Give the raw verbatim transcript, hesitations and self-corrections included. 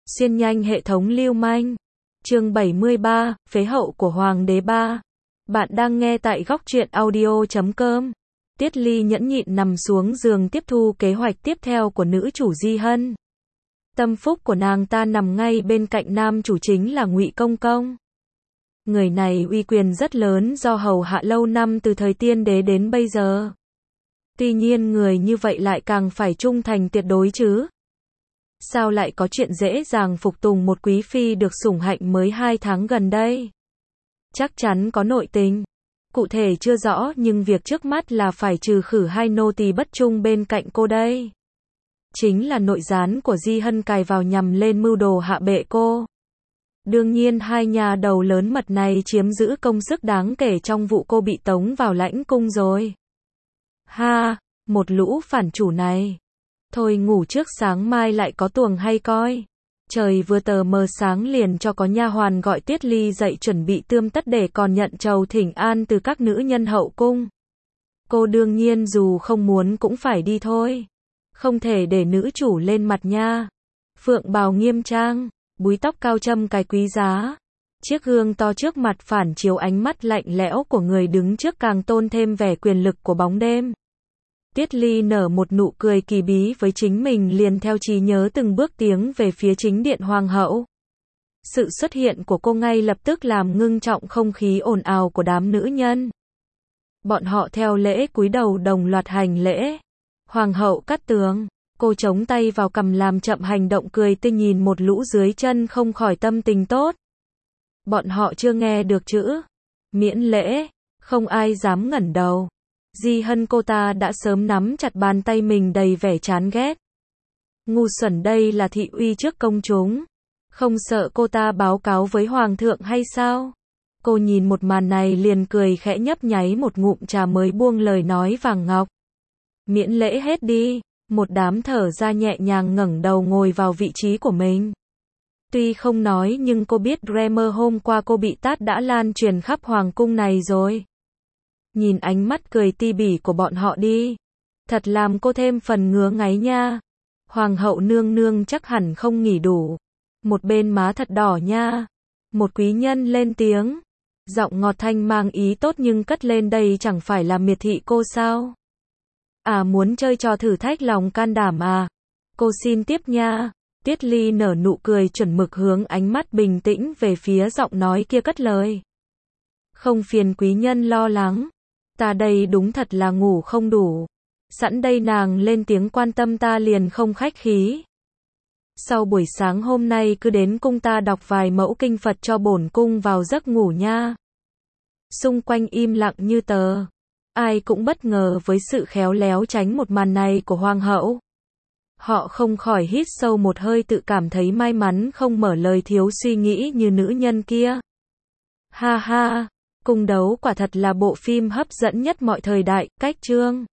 Xuyên nhanh hệ thống lưu manh. Chương bảy mươi ba, phế hậu của Hoàng đế ba. Bạn đang nghe tại góc truyện audio chấm com. Tiết Ly nhẫn nhịn nằm xuống giường tiếp thu kế hoạch tiếp theo của nữ chủ Di Hân. Tâm phúc của nàng ta nằm ngay bên cạnh nam chủ chính là Ngụy Công Công. Người này uy quyền rất lớn do hầu hạ lâu năm từ thời tiên đế đến bây giờ. Tuy nhiên người như vậy lại càng phải trung thành tuyệt đối chứ. Sao lại có chuyện dễ dàng phục tùng một quý phi được sủng hạnh mới hai tháng gần đây? Chắc chắn có nội tình. Cụ thể chưa rõ nhưng việc trước mắt là phải trừ khử hai nô tỳ bất trung bên cạnh cô đây. Chính là nội gián của Di Hân cài vào nhằm lên mưu đồ hạ bệ cô. Đương nhiên hai nhà đầu lớn mật này chiếm giữ công sức đáng kể trong vụ cô bị tống vào lãnh cung rồi. Ha, một lũ phản chủ này. Thôi ngủ trước sáng mai lại có tuồng hay coi. Trời vừa tờ mờ sáng liền cho có nha hoàn gọi Tiết Ly dậy chuẩn bị tươm tất để còn nhận trầu thỉnh an từ các nữ nhân hậu cung. Cô đương nhiên dù không muốn cũng phải đi thôi. Không thể để nữ chủ lên mặt nha. Phượng bào nghiêm trang, búi tóc cao châm cài quý giá. Chiếc gương to trước mặt phản chiếu ánh mắt lạnh lẽo của người đứng trước càng tôn thêm vẻ quyền lực của bóng đêm. Tiết Ly nở một nụ cười kỳ bí với chính mình liền theo trí nhớ từng bước tiến về phía chính điện hoàng hậu. Sự xuất hiện của cô ngay lập tức làm ngưng trọng không khí ồn ào của đám nữ nhân. Bọn họ theo lễ cúi đầu đồng loạt hành lễ. Hoàng hậu cắt tường, cô chống tay vào cằm làm chậm hành động cười tươi nhìn một lũ dưới chân không khỏi tâm tình tốt. Bọn họ chưa nghe được chữ miễn lễ, không ai dám ngẩng đầu. Di Hân cô ta đã sớm nắm chặt bàn tay mình đầy vẻ chán ghét. Ngu xuẩn đây là thị uy trước công chúng. Không sợ cô ta báo cáo với hoàng thượng hay sao? Cô nhìn một màn này liền cười khẽ nhấp nháy một ngụm trà mới buông lời nói vàng ngọc. Miễn lễ hết đi, một đám thở ra nhẹ nhàng ngẩng đầu ngồi vào vị trí của mình. Tuy không nói nhưng cô biết Dreamer hôm qua cô bị tát đã lan truyền khắp hoàng cung này rồi. Nhìn ánh mắt cười ti bỉ của bọn họ đi. Thật làm cô thêm phần ngứa ngáy nha. Hoàng hậu nương nương chắc hẳn không nghỉ đủ. Một bên má thật đỏ nha. Một quý nhân lên tiếng. Giọng ngọt thanh mang ý tốt nhưng cất lên đây chẳng phải là miệt thị cô sao? À muốn chơi trò thử thách lòng can đảm à? Cô xin tiếp nha. Tiết Ly nở nụ cười chuẩn mực hướng ánh mắt bình tĩnh về phía giọng nói kia cất lời. Không phiền quý nhân lo lắng. Ta đây đúng thật là ngủ không đủ. Sẵn đây nàng lên tiếng quan tâm ta liền không khách khí. Sau buổi sáng hôm nay cứ đến cung ta đọc vài mẫu kinh Phật cho bổn cung vào giấc ngủ nha. Xung quanh im lặng như tờ. Ai cũng bất ngờ với sự khéo léo tránh một màn này của hoàng hậu. Họ không khỏi hít sâu một hơi tự cảm thấy may mắn không mở lời thiếu suy nghĩ như nữ nhân kia. Ha ha. Cung đấu quả thật là bộ phim hấp dẫn nhất mọi thời đại, cách chương.